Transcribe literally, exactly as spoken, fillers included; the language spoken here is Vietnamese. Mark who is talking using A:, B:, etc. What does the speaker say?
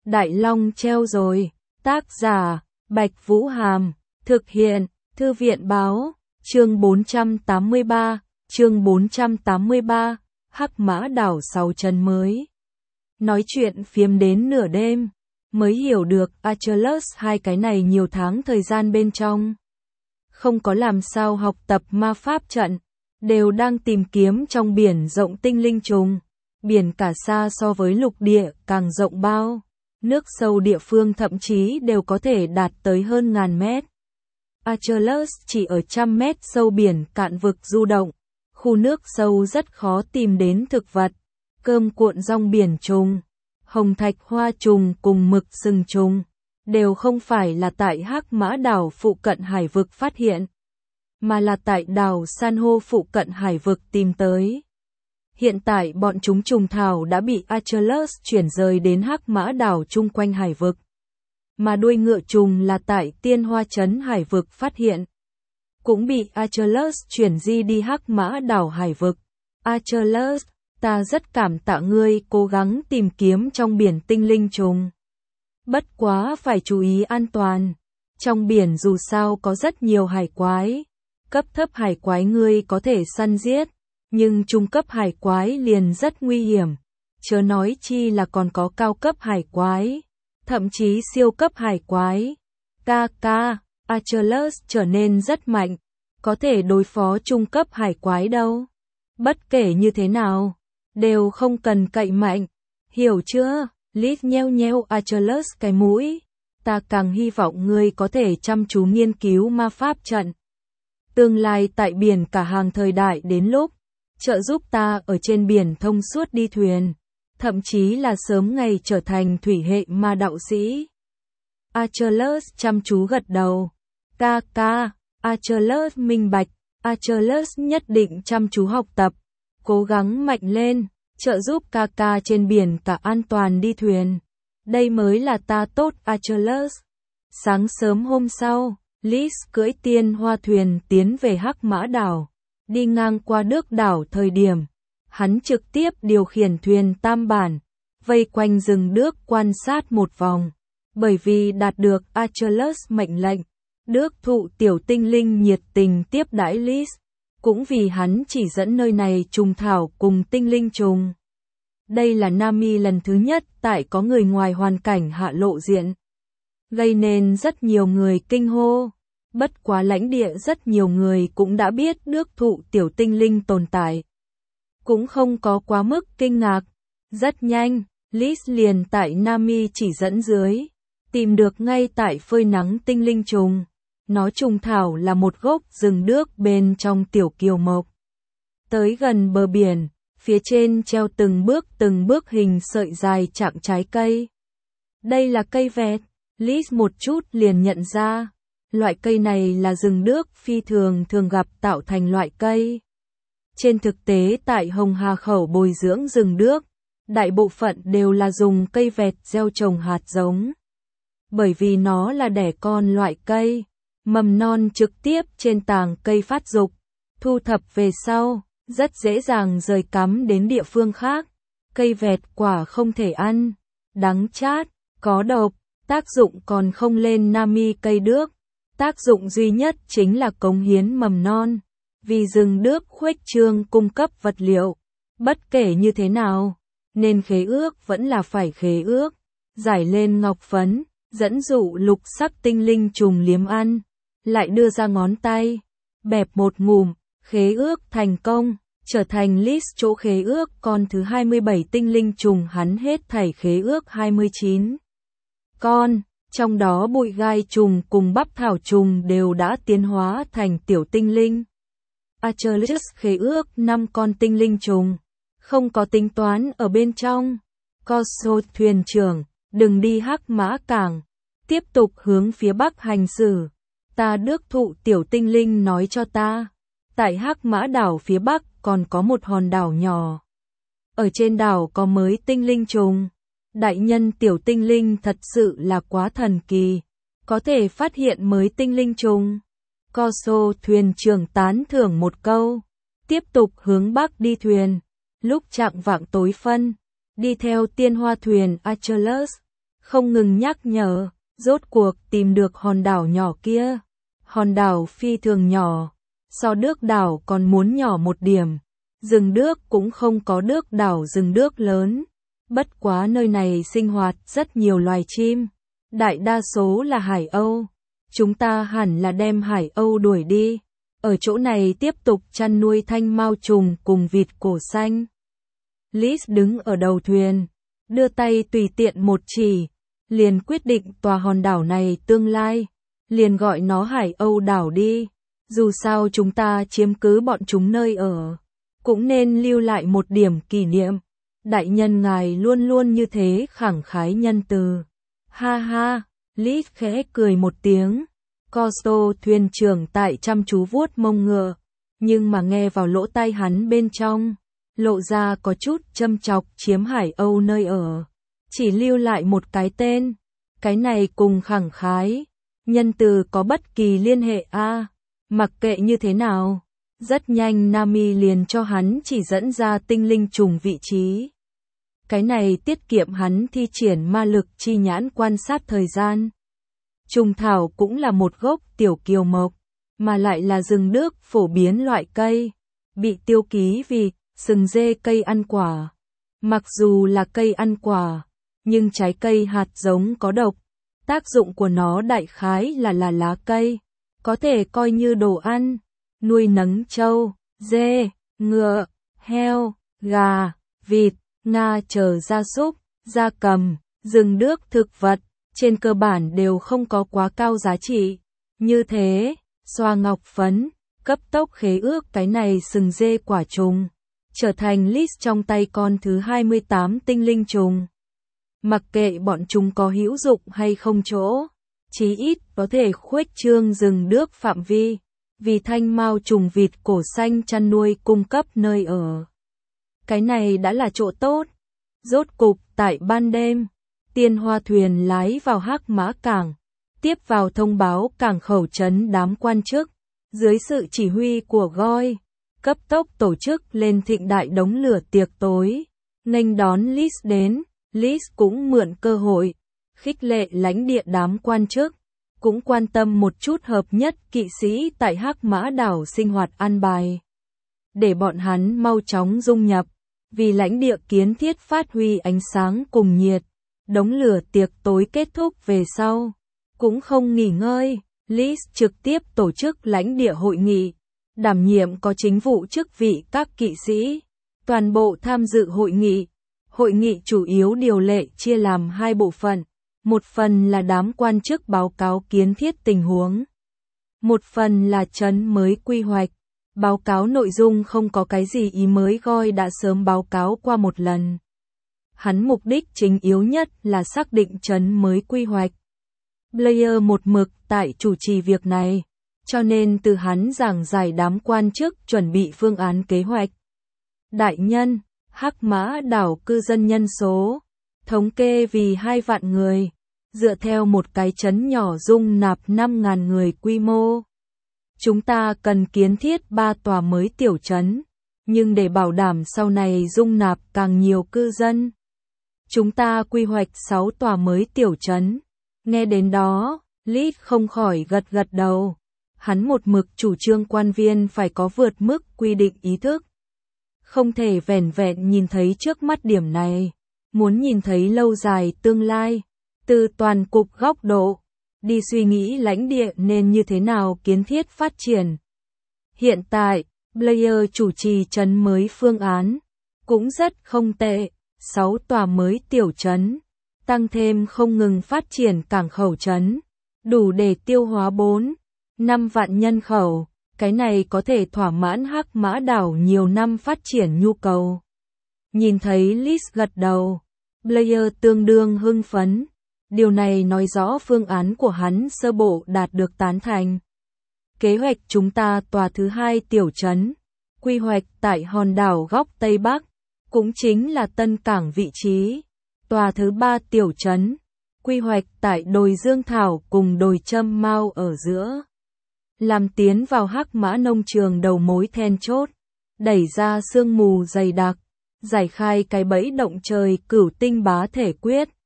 A: Đại Long treo rồi. Tác giả, Bạch Vũ Hàm. Thực hiện, Thư viện Báo. Chương bốn trăm tám mươi ba, chương bốn trăm tám mươi ba, Hắc Mã Đảo sáu chân mới. Nói chuyện phiếm đến nửa đêm, mới hiểu được Achilles hai cái này nhiều tháng thời gian bên trong. Không có làm sao học tập ma pháp trận, đều đang tìm kiếm trong biển rộng tinh linh trùng. Biển cả xa so với lục địa càng rộng bao, nước sâu địa phương thậm chí đều có thể đạt tới hơn ngàn mét. Achilles chỉ ở trăm mét sâu biển cạn vực du động, khu nước sâu rất khó tìm đến thực vật, cơm cuộn rong biển trùng, hồng thạch hoa trùng cùng mực sừng trùng, đều không phải là tại Hắc Mã Đảo phụ cận hải vực phát hiện, mà là tại đảo san hô phụ cận hải vực tìm tới. Hiện tại bọn chúng trùng thảo đã bị Achilles chuyển rời đến Hắc Mã Đảo chung quanh hải vực. Mà đuôi ngựa trùng là tại Tiên Hoa Trấn hải vực phát hiện. Cũng bị Achilles chuyển di đi Hắc Mã Đảo hải vực. Achilles, ta rất cảm tạ ngươi cố gắng tìm kiếm trong biển tinh linh trùng. Bất quá phải chú ý an toàn. Trong biển dù sao có rất nhiều hải quái. Cấp thấp hải quái ngươi có thể săn giết, nhưng trung cấp hải quái liền rất nguy hiểm. Chớ nói chi là còn có cao cấp hải quái, thậm chí siêu cấp hải quái. Ca ca, Achilles trở nên rất mạnh, có thể đối phó trung cấp hải quái đâu. Bất kể như thế nào, đều không cần cậy mạnh, hiểu chưa? Lít nheo nheo Achilles cái mũi. Ta càng hy vọng ngươi có thể chăm chú nghiên cứu ma pháp trận. Tương lai tại biển cả hàng thời đại đến lúc, trợ giúp ta ở trên biển thông suốt đi thuyền, thậm chí là sớm ngày trở thành thủy hệ ma đạo sĩ. Achilles chăm chú gật đầu. Ca ca, Achilles minh bạch, Achilles nhất định chăm chú học tập, cố gắng mạnh lên, trợ giúp ca ca trên biển cả an toàn đi thuyền. Đây mới là ta tốt Achilles. Sáng sớm hôm sau, Lys cưỡi tiên hoa thuyền tiến về Hắc Mã Đảo. Đi ngang qua nước đảo thời điểm, hắn trực tiếp điều khiển thuyền tam bản, vây quanh rừng nước quan sát một vòng. Bởi vì đạt được Achilles mệnh lệnh, Đức thụ tiểu tinh linh nhiệt tình tiếp đãi Lys, cũng vì hắn chỉ dẫn nơi này trùng thảo cùng tinh linh trùng. Đây là Nami lần thứ nhất tại có người ngoài hoàn cảnh hạ lộ diện, gây nên rất nhiều người kinh hô. Bất quá lãnh địa rất nhiều người cũng đã biết nước thụ tiểu tinh linh tồn tại, cũng không có quá mức kinh ngạc. Rất nhanh, Lys liền tại Nami chỉ dẫn dưới, tìm được ngay tại phơi nắng tinh linh trùng. Nó trùng thảo là một gốc rừng nước bên trong tiểu kiều mộc. Tới gần bờ biển, phía trên treo từng bước từng bước hình sợi dài chạm trái cây. Đây là cây vẹt, Lys một chút liền nhận ra. Loại cây này là rừng nước phi thường thường gặp tạo thành loại cây. Trên thực tế tại Hồng Hà Khẩu bồi dưỡng rừng nước, đại bộ phận đều là dùng cây vẹt gieo trồng hạt giống. Bởi vì nó là đẻ con loại cây, mầm non trực tiếp trên tàng cây phát dục, thu thập về sau, rất dễ dàng rời cắm đến địa phương khác. Cây vẹt quả không thể ăn, đắng chát, có độc, tác dụng còn không lên Nami cây đước. Tác dụng duy nhất chính là cống hiến mầm non, vì rừng nước khuếch trương cung cấp vật liệu. Bất kể như thế nào, nên khế ước vẫn là phải khế ước, giải lên ngọc phấn, dẫn dụ lục sắc tinh linh trùng liếm ăn, lại đưa ra ngón tay, bẹp một ngụm, khế ước thành công, trở thành Lys chỗ khế ước con thứ hai mươi bảy tinh linh trùng. Hắn hết thảy khế ước hai mươi chín con. Trong đó bụi gai trùng cùng bắp thảo trùng đều đã tiến hóa thành tiểu tinh linh. Achilles khế ước năm con tinh linh trùng, không có tính toán ở bên trong. Corso thuyền trưởng, đừng đi Hắc Mã Cảng, tiếp tục hướng phía bắc hành xử. Ta Đức thụ tiểu tinh linh nói cho ta, tại Hắc Mã Đảo phía bắc còn có một hòn đảo nhỏ. Ở trên đảo có mới tinh linh trùng. Đại nhân tiểu tinh linh thật sự là quá thần kỳ, có thể phát hiện mới tinh linh trùng. Corso thuyền trưởng tán thưởng một câu, tiếp tục hướng bắc đi thuyền. Lúc chạng vạng tối phân, đi theo tiên hoa thuyền Achilles, không ngừng nhắc nhở, rốt cuộc tìm được hòn đảo nhỏ kia. Hòn đảo phi thường nhỏ, so Đước đảo còn muốn nhỏ một điểm. Rừng Đước cũng không có Đước đảo rừng Đước lớn. Bất quá nơi này sinh hoạt rất nhiều loài chim, đại đa số là hải âu. Chúng ta hẳn là đem hải âu đuổi đi, ở chỗ này tiếp tục chăn nuôi thanh mao trùng cùng vịt cổ xanh. Liz đứng ở đầu thuyền, đưa tay tùy tiện một chỉ, liền quyết định tòa hòn đảo này tương lai, liền gọi nó Hải Âu đảo đi. Dù sao chúng ta chiếm cứ bọn chúng nơi ở, cũng nên lưu lại một điểm kỷ niệm. Đại nhân ngài luôn luôn như thế khẳng khái nhân từ. Ha ha, Liz khẽ cười một tiếng. Costo thuyền trưởng tại chăm chú vuốt mông ngựa, nhưng mà nghe vào lỗ tai hắn bên trong, lộ ra có chút châm chọc chiếm Hải Âu nơi ở. Chỉ lưu lại một cái tên, cái này cùng khẳng khái, nhân từ có bất kỳ liên hệ a à, mặc kệ như thế nào. Rất nhanh Nami liền cho hắn chỉ dẫn ra tinh linh trùng vị trí. Cái này tiết kiệm hắn thi triển ma lực chi nhãn quan sát thời gian. Trùng thảo cũng là một gốc tiểu kiều mộc, mà lại là rừng Đước phổ biến loại cây, bị tiêu ký vì sừng dê cây ăn quả. Mặc dù là cây ăn quả, nhưng trái cây hạt giống có độc, tác dụng của nó đại khái là là lá cây, có thể coi như đồ ăn, nuôi nấng trâu, dê, ngựa, heo, gà, vịt, nga chờ gia súc, gia cầm, rừng Đước thực vật, trên cơ bản đều không có quá cao giá trị. Như thế, xoa ngọc phấn, cấp tốc khế ước cái này sừng dê quả trùng, trở thành list trong tay con thứ hai mươi tám tinh linh trùng. Mặc kệ bọn chúng có hữu dụng hay không chỗ, chí ít có thể khuếch trương rừng Đước phạm vi, vì thanh mao trùng vịt cổ xanh chăn nuôi cung cấp nơi ở. Cái này đã là chỗ tốt. Rốt cục tại ban đêm, Tiên Hoa thuyền lái vào Hắc Mã Cảng, tiếp vào thông báo cảng khẩu trấn đám quan chức, dưới sự chỉ huy của Goi, cấp tốc tổ chức lên thịnh đại đống lửa tiệc tối, nghênh đón Liz đến. Liz cũng mượn cơ hội, khích lệ lãnh địa đám quan chức, cũng quan tâm một chút hợp nhất kỵ sĩ tại Hắc Mã đảo sinh hoạt an bài, để bọn hắn mau chóng dung nhập, vì lãnh địa kiến thiết phát huy ánh sáng cùng nhiệt. Đống lửa tiệc tối kết thúc về sau, cũng không nghỉ ngơi, Liz trực tiếp tổ chức lãnh địa hội nghị, đảm nhiệm có chính vụ chức vị các kỵ sĩ, toàn bộ tham dự hội nghị. Hội nghị chủ yếu điều lệ chia làm hai bộ phận, một phần là đám quan chức báo cáo kiến thiết tình huống, một phần là trấn mới quy hoạch. Báo cáo nội dung không có cái gì ý mới, Goi đã sớm báo cáo qua một lần. Hắn mục đích chính yếu nhất là xác định trấn mới quy hoạch. Blair một mực tại chủ trì việc này, cho nên từ hắn giảng giải đám quan chức chuẩn bị phương án kế hoạch. Đại nhân, Hắc Mã đảo cư dân nhân số, thống kê vì hai vạn người, dựa theo một cái trấn nhỏ dung nạp năm ngàn người quy mô. Chúng ta cần kiến thiết ba tòa mới tiểu trấn, nhưng để bảo đảm sau này dung nạp càng nhiều cư dân, chúng ta quy hoạch sáu tòa mới tiểu trấn. Nghe đến đó, Liz không khỏi gật gật đầu. Hắn một mực chủ trương quan viên phải có vượt mức quy định ý thức. Không thể vẻn vẹn nhìn thấy trước mắt điểm này, muốn nhìn thấy lâu dài tương lai, từ toàn cục góc độ, đi suy nghĩ lãnh địa nên như thế nào kiến thiết phát triển. Hiện tại, Blair chủ trì trấn mới phương án, cũng rất không tệ, sáu tòa mới tiểu trấn, tăng thêm không ngừng phát triển cảng khẩu trấn, đủ để tiêu hóa bốn, năm vạn nhân khẩu, cái này có thể thỏa mãn Hắc Mã đảo nhiều năm phát triển nhu cầu. Nhìn thấy Liz gật đầu, Blair tương đương hưng phấn. Điều này nói rõ phương án của hắn sơ bộ đạt được tán thành. Kế hoạch chúng ta tòa thứ hai tiểu trấn, quy hoạch tại hòn đảo góc Tây Bắc, cũng chính là Tân Cảng vị trí. Tòa thứ ba tiểu trấn, quy hoạch tại đồi Dương Thảo cùng đồi Châm Mao ở giữa. Làm tiến vào Hắc Mã nông trường đầu mối then chốt, đẩy ra sương mù dày đặc, giải khai cái bẫy động trời cửu tinh bá thể quyết.